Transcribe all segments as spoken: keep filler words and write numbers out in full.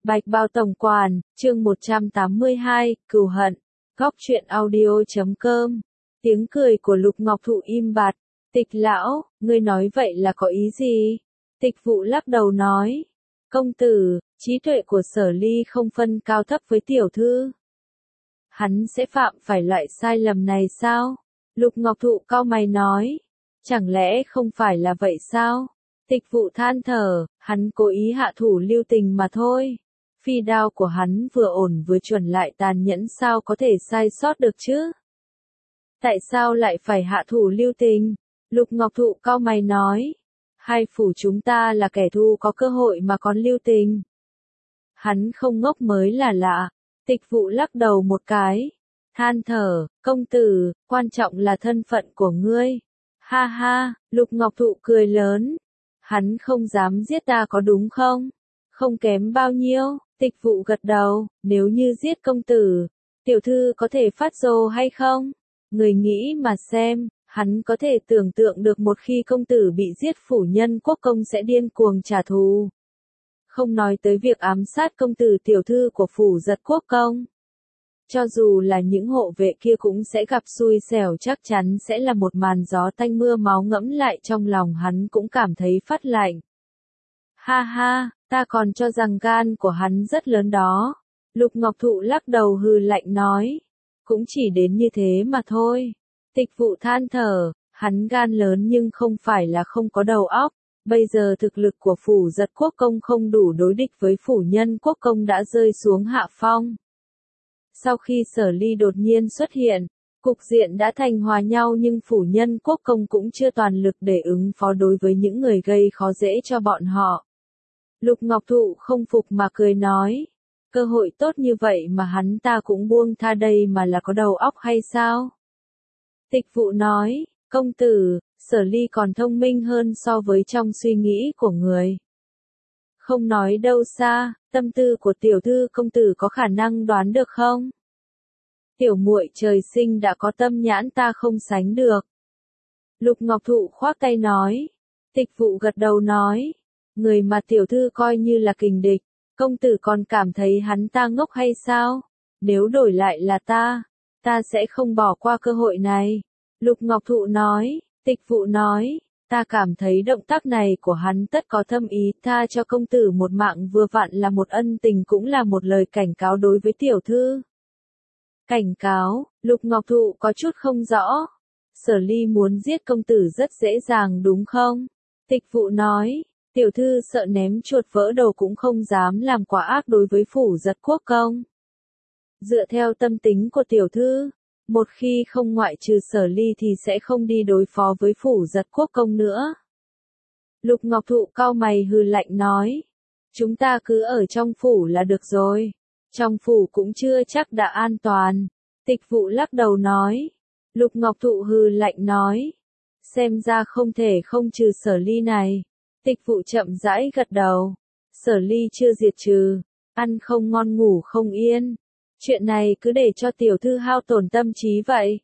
Bạch Bao Tổng Quản, chương một trăm tám mươi hai, Cừu Hận, Góc truyện audio chấm com. Tiếng cười của Lục Ngọc Thụ im bặt. Tịch lão, ngươi nói vậy là có ý gì? Tịch Vụ lắc đầu nói. Công tử, trí tuệ của Sở Ly không phân cao thấp với tiểu thư. Hắn sẽ phạm phải loại sai lầm này sao? Lục Ngọc Thụ cau mày nói. Chẳng lẽ không phải là vậy sao? Tịch Vụ than thở, hắn cố ý hạ thủ lưu tình mà thôi. Phi đao của hắn vừa ổn vừa chuẩn lại tàn nhẫn, sao có thể sai sót được chứ? Tại sao lại phải hạ thủ lưu tình? Lục Ngọc Thụ cau mày nói. Hai phủ chúng ta là kẻ thù, có cơ hội mà còn lưu tình. Hắn không ngốc mới là lạ. Tịch Vụ lắc đầu một cái. Than thở, công tử, quan trọng là thân phận của ngươi. Ha ha, Lục Ngọc Thụ cười lớn. Hắn không dám giết ta có đúng không? Không kém bao nhiêu. Tịch Vụ gật đầu, nếu như giết công tử, tiểu thư có thể phát rồ hay không? Người nghĩ mà xem, hắn có thể tưởng tượng được một khi công tử bị giết, phủ nhân quốc công sẽ điên cuồng trả thù. Không nói tới việc ám sát công tử, tiểu thư của phủ giật quốc công. Cho dù là những hộ vệ kia cũng sẽ gặp xui xẻo, chắc chắn sẽ là một màn gió tanh mưa máu. Ngẫm lại trong lòng hắn cũng cảm thấy phát lạnh. Ha ha, ta còn cho rằng gan của hắn rất lớn đó. Lục Ngọc Thụ lắc đầu hừ lạnh nói. Cũng chỉ đến như thế mà thôi. Tịch Vụ than thở, hắn gan lớn nhưng không phải là không có đầu óc. Bây giờ thực lực của phủ giật quốc công không đủ đối địch với phủ nhân quốc công, đã rơi xuống hạ phong. Sau khi Sở Ly đột nhiên xuất hiện, cục diện đã thành hòa nhau, nhưng phủ nhân quốc công cũng chưa toàn lực để ứng phó đối với những người gây khó dễ cho bọn họ. Lục Ngọc Thụ không phục mà cười nói. Cơ hội tốt như vậy mà hắn ta cũng buông tha, đây mà là có đầu óc hay sao? Tịch Vụ nói, công tử, Sở Ly còn thông minh hơn so với trong suy nghĩ của người. Không nói đâu xa, tâm tư của tiểu thư công tử có khả năng đoán được không? Tiểu muội trời sinh đã có tâm nhãn, ta không sánh được. Lục Ngọc Thụ khoác tay nói. Tịch Vụ gật đầu nói. Người mà tiểu thư coi như là kình địch, công tử còn cảm thấy hắn ta ngốc hay sao? Nếu đổi lại là ta, ta sẽ không bỏ qua cơ hội này. Lục Ngọc Thụ nói. Tịch Vụ nói. Ta cảm thấy động tác này của hắn tất có thâm ý, tha cho công tử một mạng vừa vặn là một ân tình, cũng là một lời cảnh cáo đối với tiểu thư. Cảnh cáo? Lục Ngọc Thụ có chút không rõ. Sở Ly muốn giết công tử rất dễ dàng đúng không? Tịch Vụ nói. Tiểu thư sợ ném chuột vỡ đầu cũng không dám làm quá ác đối với phủ giật quốc công. Dựa theo tâm tính của tiểu thư, một khi không ngoại trừ Sở Ly thì sẽ không đi đối phó với phủ giật quốc công nữa. Lục Ngọc Thụ cau mày hừ lạnh nói. Chúng ta cứ ở trong phủ là được rồi. Trong phủ cũng chưa chắc đã an toàn. Tịch Vụ lắc đầu nói. Lục Ngọc Thụ hừ lạnh nói. Xem ra không thể không trừ Sở Ly này. Tịch Vụ chậm rãi gật đầu. Sở Ly chưa diệt trừ. Ăn không ngon ngủ không yên. Chuyện này cứ để cho tiểu thư hao tổn tâm trí vậy.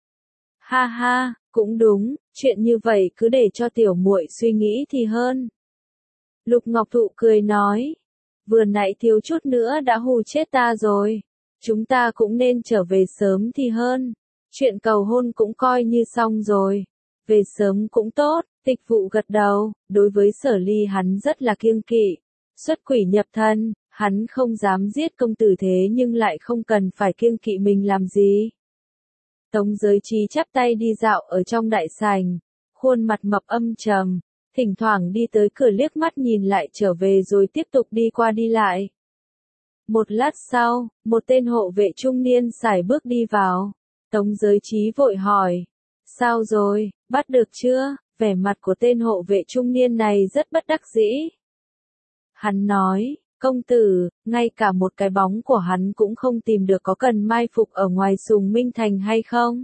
Ha ha, cũng đúng, chuyện như vậy cứ để cho tiểu muội suy nghĩ thì hơn. Lục Ngọc Thụ cười nói. Vừa nãy thiếu chút nữa đã hù chết ta rồi. Chúng ta cũng nên trở về sớm thì hơn. Chuyện cầu hôn cũng coi như xong rồi. Về sớm cũng tốt. Tịch Vụ gật đầu. Đối với Sở Ly hắn rất là kiêng kỵ. Xuất quỷ nhập thân, hắn không dám giết công tử, thế nhưng lại không cần phải kiêng kỵ mình làm gì. Tống Giới Trí chắp tay đi dạo ở trong đại sảnh, khuôn mặt mập âm trầm, thỉnh thoảng đi tới cửa liếc mắt nhìn lại trở về rồi tiếp tục đi qua đi lại. Một lát sau, một tên hộ vệ trung niên sải bước đi vào. Tống Giới Trí vội hỏi. Sao rồi, bắt được chưa? Vẻ mặt của tên hộ vệ trung niên này rất bất đắc dĩ. Hắn nói, công tử, ngay cả một cái bóng của hắn cũng không tìm được, có cần mai phục ở ngoài Sùng Minh Thành hay không?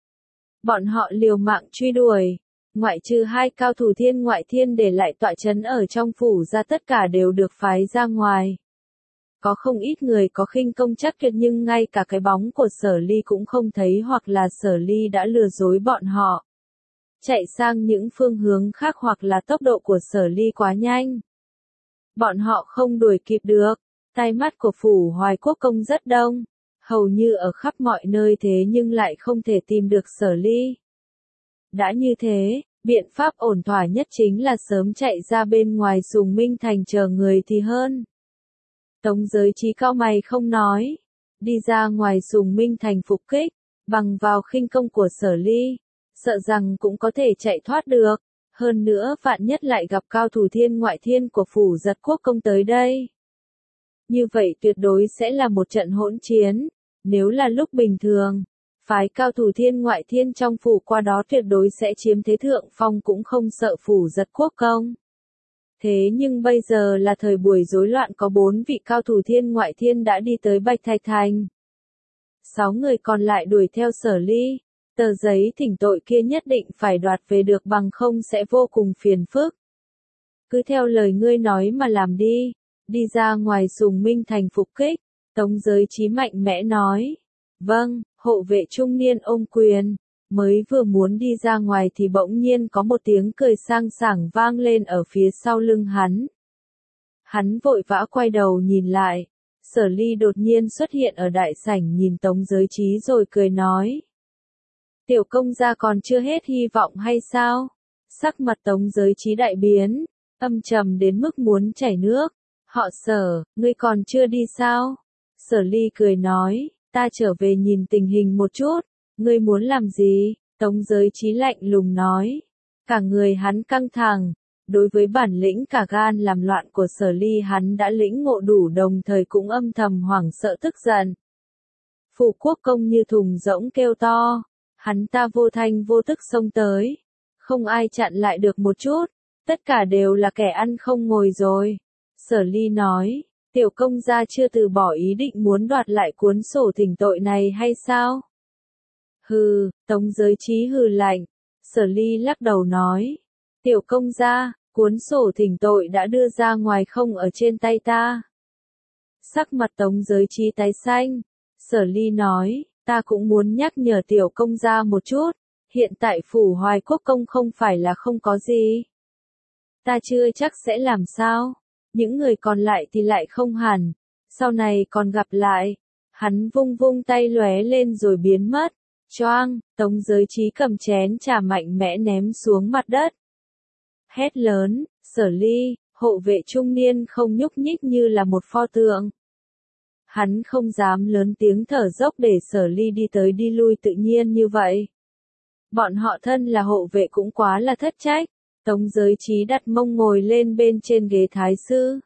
Bọn họ liều mạng truy đuổi, ngoại trừ hai cao thủ Thiên Ngoại Thiên để lại tọa trấn ở trong phủ ra, tất cả đều được phái ra ngoài. Có không ít người có khinh công chắc tuyệt, nhưng ngay cả cái bóng của Sở Ly cũng không thấy, hoặc là Sở Ly đã lừa dối bọn họ, chạy sang những phương hướng khác, hoặc là tốc độ của Sở Ly quá nhanh, bọn họ không đuổi kịp được. Tai mắt của phủ Hoài Quốc công rất đông, hầu như ở khắp mọi nơi thế nhưng lại không thể tìm được Sở Ly. Đã như thế, biện pháp ổn thỏa nhất chính là sớm chạy ra bên ngoài Sùng Minh Thành chờ người thì hơn. Tống Giới Chí cau mày không nói, đi ra ngoài Sùng Minh Thành phục kích, bằng vào khinh công của Sở Ly, sợ rằng cũng có thể chạy thoát được, hơn nữa vạn nhất lại gặp cao thủ thiên ngoại thiên của phủ Giật Quốc công tới đây. Như vậy tuyệt đối sẽ là một trận hỗn chiến, nếu là lúc bình thường, phái cao thủ thiên ngoại thiên trong phủ qua đó tuyệt đối sẽ chiếm thế thượng phong cũng không sợ phủ Giật Quốc công. Thế nhưng bây giờ là thời buổi rối loạn, có bốn vị cao thủ thiên ngoại thiên đã đi tới Bạch Thạch Thành. Sáu người còn lại đuổi theo Sở Ly, tờ giấy thỉnh tội kia nhất định phải đoạt về được bằng không sẽ vô cùng phiền phức. Cứ theo lời ngươi nói mà làm đi, đi ra ngoài Sùng Minh Thành phục kích, Tống Giới Chí mạnh mẽ nói. Vâng, hộ vệ trung niên ôm quyền, mới vừa muốn đi ra ngoài thì bỗng nhiên có một tiếng cười sang sảng vang lên ở phía sau lưng hắn. Hắn vội vã quay đầu nhìn lại, Sở Ly đột nhiên xuất hiện ở đại sảnh nhìn Tống Giới Chí rồi cười nói. Tiểu công gia còn chưa hết hy vọng hay sao? Sắc mặt Tống Giới Chí đại biến, âm trầm đến mức muốn chảy nước. Họ Sở, ngươi còn chưa đi sao? Sở Ly cười nói, ta trở về nhìn tình hình một chút, ngươi muốn làm gì? Tống Giới Chí lạnh lùng nói. Cả người hắn căng thẳng, đối với bản lĩnh cả gan làm loạn của Sở Ly hắn đã lĩnh ngộ đủ, đồng thời cũng âm thầm hoảng sợ tức giận. Phủ quốc công như thùng rỗng kêu to, hắn ta vô thanh vô tức xông tới, không ai chặn lại được một chút, tất cả đều là kẻ ăn không ngồi rồi. Sở Ly nói, tiểu công gia chưa từ bỏ ý định muốn đoạt lại cuốn sổ thỉnh tội này hay sao? Hừ, Tống Giới Chí hừ lạnh. Sở Ly lắc đầu nói, tiểu công gia, cuốn sổ thỉnh tội đã đưa ra ngoài không ở trên tay ta. Sắc mặt Tống Giới Chí tái xanh. Sở Ly nói, ta cũng muốn nhắc nhở tiểu công gia một chút, hiện tại phủ Hoài Quốc công không phải là không có gì. Ta chưa chắc sẽ làm sao, những người còn lại thì lại không hẳn, sau này còn gặp lại. Hắn vung vung tay lóe lên rồi biến mất. Choang, Tống Giới Chí cầm chén trà mạnh mẽ ném xuống mặt đất. Hét lớn, Sở Ly, hộ vệ trung niên không nhúc nhích như là một pho tượng. Hắn không dám lớn tiếng thở dốc để Sở Ly đi tới đi lui tự nhiên như vậy. Bọn họ thân là hộ vệ cũng quá là thất trách. Tống Giới Chí đặt mông ngồi lên bên trên ghế thái sư.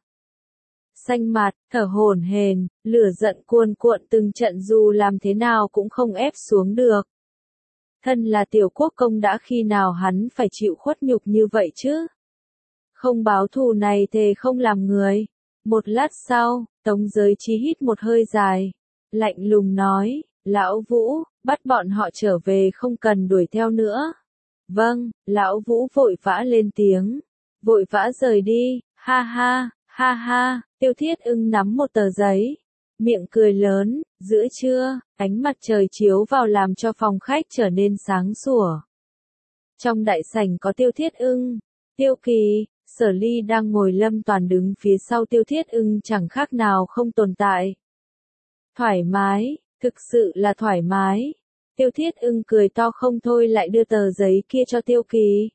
Xanh mặt, thở hổn hển, lửa giận cuồn cuộn từng trận dù làm thế nào cũng không ép xuống được. Thân là tiểu quốc công đã khi nào hắn phải chịu khuất nhục như vậy chứ? Không báo thù này thề không làm người. Một lát sau, Tống Giới Chí hít một hơi dài, lạnh lùng nói, Lão Vũ, bắt bọn họ trở về không cần đuổi theo nữa. Vâng, Lão Vũ vội vã lên tiếng, vội vã rời đi, ha ha, ha ha. Tiêu Thiết Ưng nắm một tờ giấy, miệng cười lớn. Giữa trưa, ánh mặt trời chiếu vào làm cho phòng khách trở nên sáng sủa. Trong đại sảnh có Tiêu Thiết Ưng, Tiêu Kỳ, Sở Ly đang ngồi lâm toàn đứng phía sau Tiêu Thiết Ưng chẳng khác nào không tồn tại. Thoải mái, thực sự là thoải mái. Tiêu Thiết Ưng cười to không thôi lại đưa tờ giấy kia cho Tiêu Kỳ.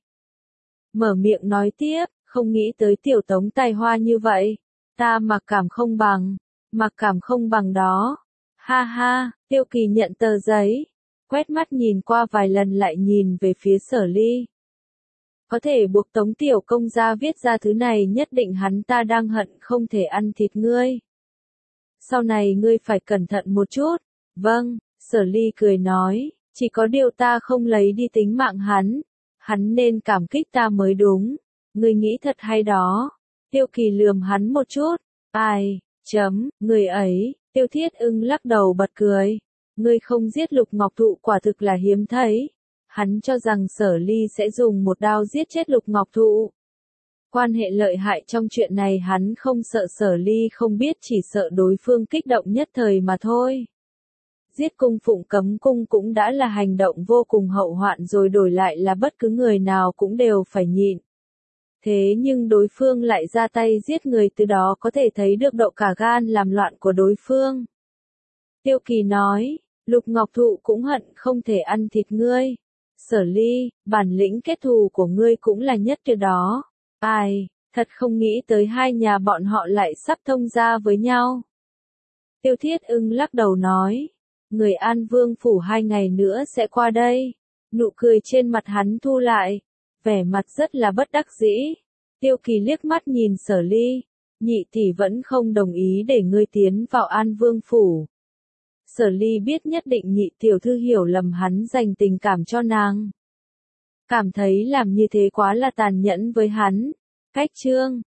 Mở miệng nói tiếp, không nghĩ tới tiểu Tống tài hoa như vậy. Ta mặc cảm không bằng, mặc cảm không bằng đó. Ha ha, Tiêu Kỳ nhận tờ giấy, quét mắt nhìn qua vài lần lại nhìn về phía Sở Ly. Có thể buộc Tống tiểu công gia viết ra thứ này nhất định hắn ta đang hận không thể ăn thịt ngươi. Sau này ngươi phải cẩn thận một chút. Vâng, Sở Ly cười nói, chỉ có điều ta không lấy đi tính mạng hắn. Hắn nên cảm kích ta mới đúng. Ngươi nghĩ thật hay đó. Tiêu Kỳ lườm hắn một chút. Ai, chấm, người ấy. Tiêu Thiết Ưng lắc đầu bật cười. Ngươi không giết Lục Ngọc Thụ quả thực là hiếm thấy. Hắn cho rằng Sở Ly sẽ dùng một đao giết chết Lục Ngọc Thụ. Quan hệ lợi hại trong chuyện này hắn không sợ Sở Ly không biết, chỉ sợ đối phương kích động nhất thời mà thôi. Giết cung phụng cấm cung cũng đã là hành động vô cùng hậu hoạn rồi, đổi lại là bất cứ người nào cũng đều phải nhịn. Thế nhưng đối phương lại ra tay giết người, từ đó có thể thấy được độ cả gan làm loạn của đối phương. Tiêu Kỳ nói, Lục Ngọc Thụ cũng hận không thể ăn thịt ngươi. Sở Ly, bản lĩnh kết thù của ngươi cũng là nhất từ đó. Ai, thật không nghĩ tới hai nhà bọn họ lại sắp thông gia với nhau. Tiêu Thiết Ưng lắc đầu nói, người An Vương phủ hai ngày nữa sẽ qua đây. Nụ cười trên mặt hắn thu lại, vẻ mặt rất là bất đắc dĩ. Tiêu Kỳ liếc mắt nhìn Sở Ly, nhị tỷ vẫn không đồng ý để ngươi tiến vào An Vương phủ. Sở Ly biết nhất định nhị tiểu thư hiểu lầm hắn dành tình cảm cho nàng. Cảm thấy làm như thế quá là tàn nhẫn với hắn. Cách chương